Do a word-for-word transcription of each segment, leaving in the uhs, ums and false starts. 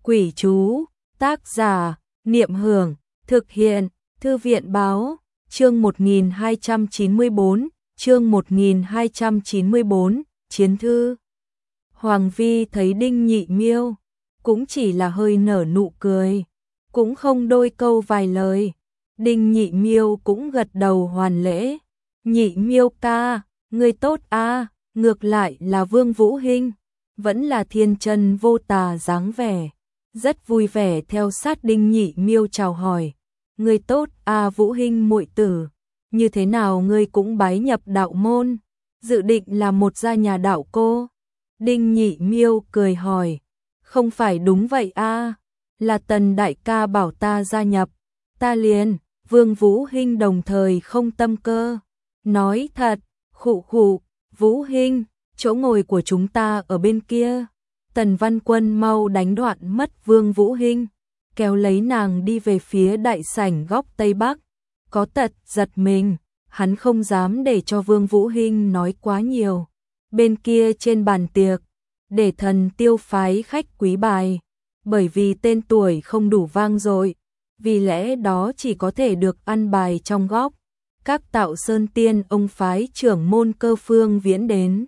Quỷ chú, tác giả, Niệm Hưởng, thực hiện, Thư viện báo, chương một nghìn hai trăm chín mươi bốn, chương một nghìn hai trăm chín mươi bốn, chiến thư. Hoàng Vi thấy Đinh Nhị Miêu, cũng chỉ là hơi nở nụ cười, cũng không đôi câu vài lời. Đinh Nhị Miêu cũng gật đầu hoàn lễ. Nhị Miêu ca, ngươi tốt a, ngược lại là Vương Vũ Hinh, vẫn là thiên chân vô tà dáng vẻ, rất vui vẻ theo sát Đinh Nhị Miêu chào hỏi. Ngươi tốt a Vũ Hinh muội tử, như thế nào ngươi cũng bái nhập đạo môn, dự định là một gia nhà đạo cô? Đinh Nhị Miêu cười hỏi. Không phải đúng vậy a, là Tần đại ca bảo ta gia nhập, ta liền. Vương Vũ Hinh đồng thời không tâm cơ, nói thật, khụ khụ, Vũ Hinh, chỗ ngồi của chúng ta ở bên kia. Tần Văn Quân mau đánh đoạn mất Vương Vũ Hinh, kéo lấy nàng đi về phía đại sảnh góc Tây Bắc. Có tật giật mình, hắn không dám để cho Vương Vũ Hinh nói quá nhiều. Bên kia trên bàn tiệc, để Thần Tiêu phái khách quý bài, bởi vì tên tuổi không đủ vang dội, vì lẽ đó chỉ có thể được ăn bài trong góc. Các Tạo Sơn Tiên ông phái trưởng môn Cơ Phương Viễn đến.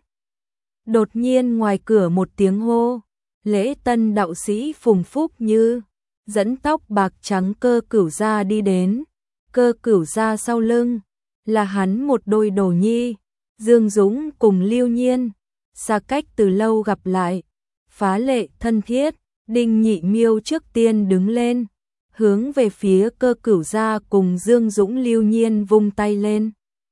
Đột nhiên ngoài cửa một tiếng hô, lễ tân đạo sĩ Phùng Phúc Như, dẫn tóc bạc trắng Cơ Cửu Gia đi đến. Cơ Cửu Gia sau lưng, là hắn một đôi đồ nhi, Dương Dũng cùng Lưu Nhiên, xa cách từ lâu gặp lại, phá lệ thân thiết. Đinh Nhị Miêu trước tiên đứng lên, hướng về phía Cơ Cửu Gia cùng Dương Dũng Lưu Nhiên vung tay lên.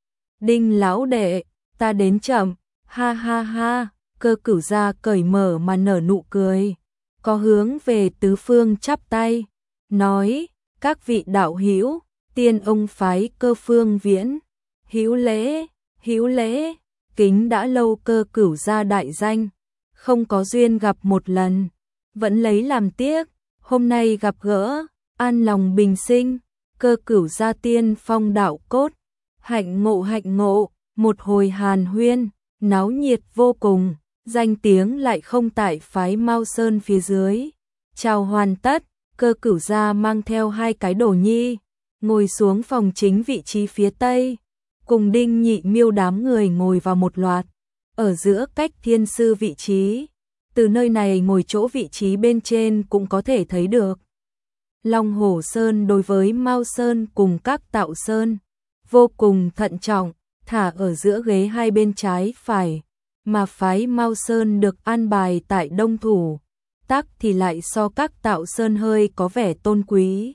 Đinh lão đệ, ta đến chậm, ha ha ha. Cơ Cửu Gia cởi mở mà nở nụ cười, có hướng về tứ phương chắp tay, nói, các vị đạo hữu, tiên ông phái Cơ Phương Viễn, hữu lễ, hữu lễ, kính đã lâu Cơ Cửu Gia đại danh, không có duyên gặp một lần, vẫn lấy làm tiếc, hôm nay gặp gỡ, an lòng bình sinh. Cơ Cửu Gia tiên phong đạo cốt, hạnh ngộ hạnh ngộ, một hồi hàn huyên, náo nhiệt vô cùng, danh tiếng lại không tại phái Mao Sơn phía dưới. Chào hoàn tất, Cơ Cửu Gia mang theo hai cái đồ nhi, ngồi xuống phòng chính vị trí phía Tây, cùng Đinh Nhị Miêu đám người ngồi vào một loạt, ở giữa cách thiên sư vị trí. Từ nơi này ngồi chỗ vị trí bên trên cũng có thể thấy được. Long Hổ Sơn đối với Mao Sơn cùng các Tạo Sơn, vô cùng thận trọng, thả ở giữa ghế hai bên trái phải, mà phái Mao Sơn được an bài tại đông thủ, tác thì lại so các Tạo Sơn hơi có vẻ tôn quý.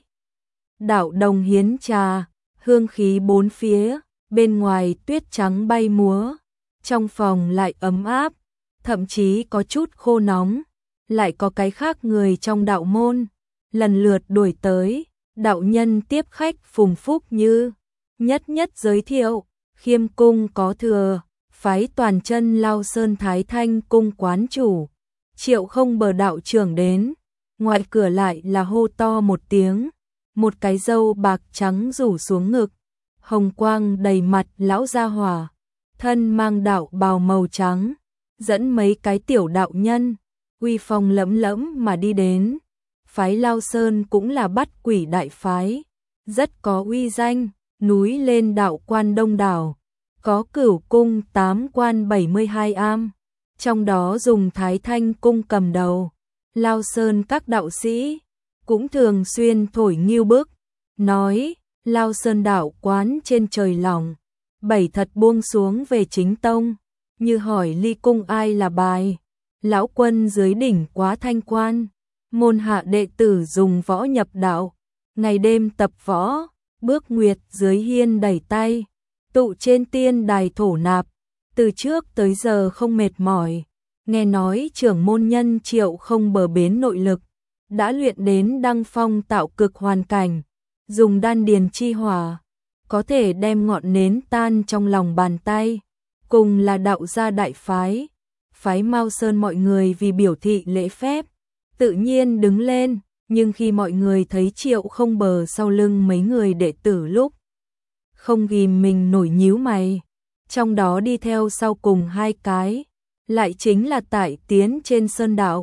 Đạo đồng hiến trà, hương khí bốn phía, bên ngoài tuyết trắng bay múa, trong phòng lại ấm áp, thậm chí có chút khô nóng. Lại có cái khác người trong đạo môn lần lượt đuổi tới. Đạo nhân tiếp khách Phùng Phúc Như, nhất nhất giới thiệu, Khiêm Cung có thừa, phái Toàn Chân Lao Sơn Thái Thanh Cung quán chủ, Triệu Không Bờ đạo trưởng đến. Ngoài cửa lại là hô to một tiếng, một cái râu bạc trắng rủ xuống ngực, hồng quang đầy mặt lão gia hỏa, thân mang đạo bào màu trắng, dẫn mấy cái tiểu đạo nhân, uy phong lẫm lẫm mà đi đến. Phái Lao Sơn cũng là bắt quỷ đại phái, rất có uy danh, núi lên đạo quan đông đảo, có Cửu Cung tám quan bảy mươi hai am, trong đó dùng Thái Thanh Cung cầm đầu. Lao Sơn các đạo sĩ cũng thường xuyên thổi nghiêu bức, nói, Lao Sơn đạo quán trên trời lòng, bảy thật buông xuống về chính tông, như hỏi ly cung ai là bài. Lão quân dưới đỉnh quá thanh quan, môn hạ đệ tử dùng võ nhập đạo, ngày đêm tập võ, bước nguyệt dưới hiên đẩy tay, tụ trên tiên đài thổ nạp, từ trước tới giờ không mệt mỏi. Nghe nói trưởng môn nhân Triệu Không Bờ bến nội lực, đã luyện đến đăng phong tạo cực hoàn cảnh, dùng đan điền chi hỏa, có thể đem ngọn nến tan trong lòng bàn tay. Cùng là đạo gia đại phái, phái Mao Sơn mọi người vì biểu thị lễ phép, tự nhiên đứng lên, nhưng khi mọi người thấy Triệu Không Bờ sau lưng mấy người đệ tử lúc, không ghim mình nổi nhíu mày, trong đó đi theo sau cùng hai cái, lại chính là Tải Tiến trên Sơn đạo,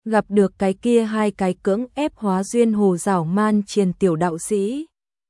gặp được cái kia hai cái cưỡng ép hóa duyên hồ giảo man triền tiểu đạo sĩ.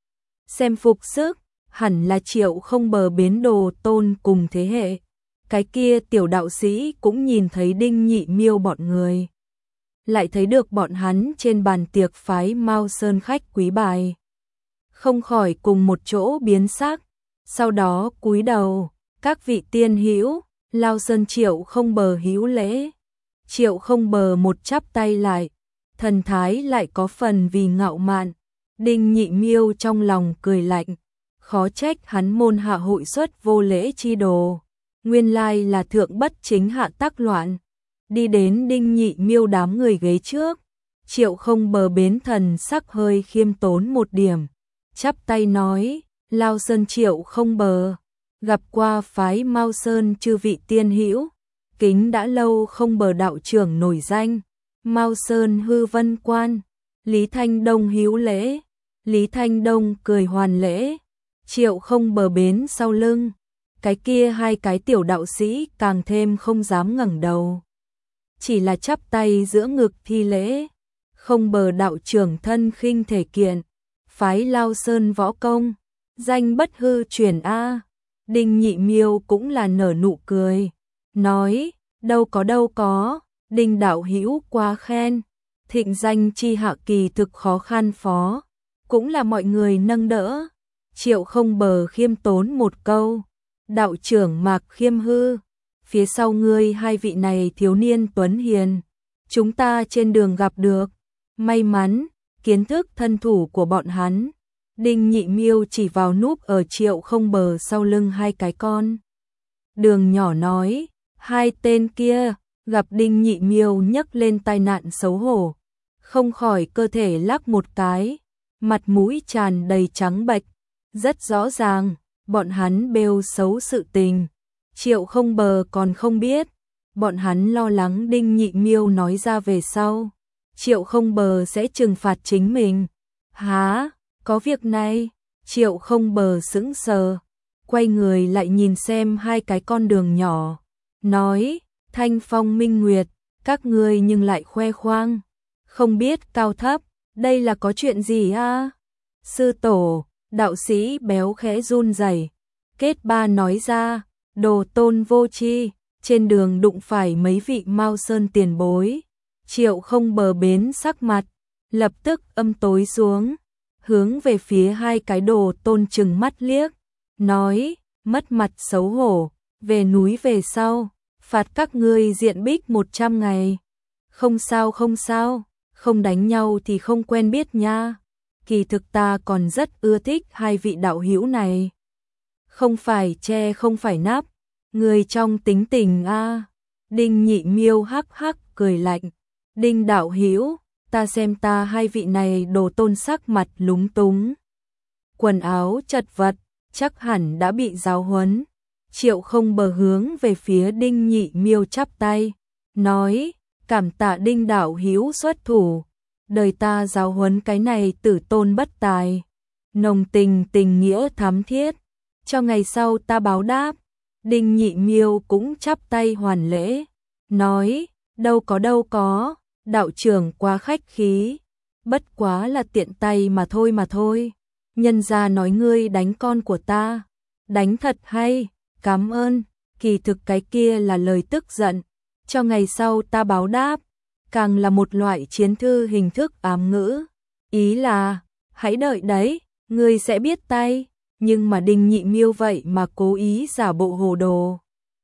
Xem phục sức, hẳn là Triệu Không Bờ bến Đồ Tôn cùng thế hệ. Cái kia tiểu đạo sĩ cũng nhìn thấy Đinh Nhị Miêu bọn người. Lại thấy được bọn hắn trên bàn tiệc phái Mao Sơn khách quý bài. Không khỏi cùng một chỗ biến sắc. Sau đó cúi đầu, các vị tiên hữu, Lao Sơn Triệu Không Bờ hữu lễ. Triệu Không Bờ một chắp tay lại, thần thái lại có phần vì ngạo mạn. Đinh Nhị Miêu trong lòng cười lạnh, khó trách hắn môn hạ hội xuất vô lễ chi đồ. Nguyên lai là thượng bất chính hạ tác loạn. Đi đến Đinh Nhị Miêu đám người ghế trước, Triệu Không Bờ bến thần sắc hơi khiêm tốn một điểm, chắp tay nói, Lao Sơn Triệu Không Bờ, gặp qua phái Mao Sơn chư vị tiên hữu, kính đã lâu Không Bờ đạo trưởng nổi danh, Mao Sơn hư vân quan, Lý Thanh Đông hữu lễ. Lý Thanh Đông cười hoàn lễ, Triệu Không Bờ bến sau lưng, cái kia hai cái tiểu đạo sĩ càng thêm không dám ngẩng đầu, chỉ là chắp tay giữa ngực thi lễ. Không Bờ đạo trưởng thân khinh thể kiện, phái Lao Sơn võ công, danh bất hư truyền a. Đinh Nhị Miêu cũng là nở nụ cười, nói, đâu có đâu có, Đinh đạo hữu quá khen, thịnh danh chi hạ kỳ thực khó khăn phó, cũng là mọi người nâng đỡ. Triệu Không Bờ khiêm tốn một câu, đạo trưởng Mạc Khiêm hư, phía sau ngươi hai vị này thiếu niên tuấn hiền, chúng ta trên đường gặp được, may mắn, kiến thức thân thủ của bọn hắn. Đinh Nhị Miêu chỉ vào núp ở Triệu Không Bờ sau lưng hai cái con đường nhỏ nói, hai tên kia, gặp Đinh Nhị Miêu nhấc lên tai nạn xấu hổ, không khỏi cơ thể lắc một cái, mặt mũi tràn đầy trắng bệch, rất rõ ràng, bọn hắn bêu xấu sự tình. Triệu Không Bờ còn không biết, bọn hắn lo lắng Đinh Nhị Miêu nói ra về sau, Triệu Không Bờ sẽ trừng phạt chính mình. Hả, có việc này? Triệu Không Bờ sững sờ, quay người lại nhìn xem hai cái con đường nhỏ, nói, Thanh Phong Minh Nguyệt, các ngươi nhưng lại khoe khoang, không biết cao thấp, đây là có chuyện gì a? Sư tổ, đạo sĩ béo khẽ run rẩy, kết ba nói ra, Đồ Tôn vô tri, trên đường đụng phải mấy vị Mao Sơn tiền bối. Triệu Không Bờ bến sắc mặt, lập tức âm tối xuống, hướng về phía hai cái Đồ Tôn trừng mắt liếc, nói, mất mặt xấu hổ, về núi về sau, phạt các ngươi diện bích một trăm ngày. Không sao không sao, không đánh nhau thì không quen biết nha. Kỳ thực ta còn rất ưa thích hai vị đạo hữu này. Không phải che không phải nắp, người trong tính tình a. Đinh Nhị Miêu hắc hắc cười lạnh, Đinh đạo hữu, ta xem ta hai vị này Đồ Tôn sắc mặt lúng túng, quần áo chật vật, chắc hẳn đã bị giáo huấn. Triệu Không Bờ hướng về phía Đinh Nhị Miêu chắp tay, nói, cảm tạ Đinh đạo hữu xuất thủ, đời ta giáo huấn cái này tử tôn bất tài, nồng tình tình nghĩa thắm thiết, cho ngày sau ta báo đáp. Đinh Nhị Miêu cũng chắp tay hoàn lễ, nói, đâu có đâu có, đạo trưởng quá khách khí, bất quá là tiện tay mà thôi mà thôi. Nhân gia nói ngươi đánh con của ta, đánh thật hay, cảm ơn, kỳ thực cái kia là lời tức giận, cho ngày sau ta báo đáp, càng là một loại chiến thư hình thức ám ngữ, ý là, hãy đợi đấy, ngươi sẽ biết tay. Nhưng mà Đinh Nhị Miêu vậy mà cố ý giả bộ hồ đồ,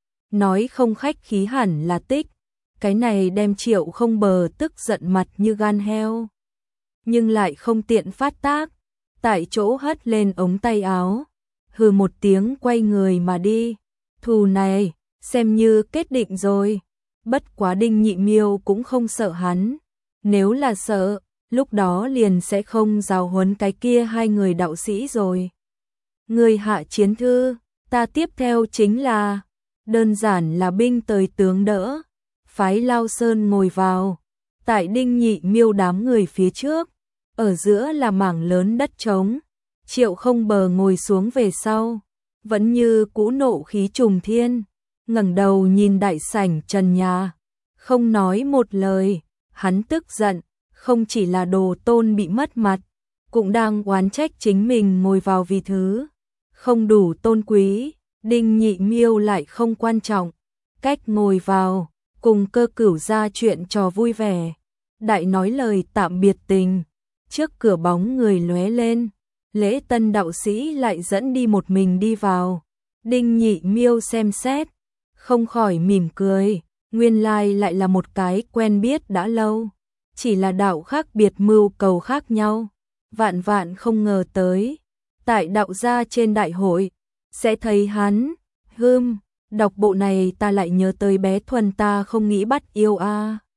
nói không khách khí hẳn là tích, cái này đem Triệu Không Bờ tức giận mặt như gan heo, nhưng lại không tiện phát tác, tại chỗ hất lên ống tay áo, hừ một tiếng quay người mà đi. Thù này xem như kết định rồi, bất quá Đinh Nhị Miêu cũng không sợ hắn, nếu là sợ, lúc đó liền sẽ không giáo huấn cái kia hai người đạo sĩ rồi. Người hạ chiến thư, ta tiếp theo chính là, đơn giản là binh tới tướng đỡ, phái Lao Sơn ngồi vào, tại Đinh Nhị Miêu đám người phía trước, ở giữa là mảng lớn đất trống, Triệu Không Bờ ngồi xuống về sau, vẫn như cũ nộ khí trùng thiên, ngẩng đầu nhìn đại sảnh trần nhà, không nói một lời, hắn tức giận, không chỉ là Đồ Tôn bị mất mặt, cũng đang oán trách chính mình ngồi vào vì thứ không đủ tôn quý. Đinh Nhị Miêu lại không quan trọng, cách ngồi vào, cùng Cơ Cửu ra chuyện trò vui vẻ, đại nói lời tạm biệt tình. Trước cửa bóng người lóe lên, Lễ Tân đạo sĩ lại dẫn đi một mình đi vào. Đinh Nhị Miêu xem xét, không khỏi mỉm cười, nguyên lai lại là một cái quen biết đã lâu, chỉ là đạo khác biệt mưu cầu khác nhau. Vạn vạn không ngờ tới, tại đạo gia trên đại hội, sẽ thấy hắn. Hưm, đọc bộ này ta lại nhớ tới bé Thuần ta không nghĩ bắt yêu a.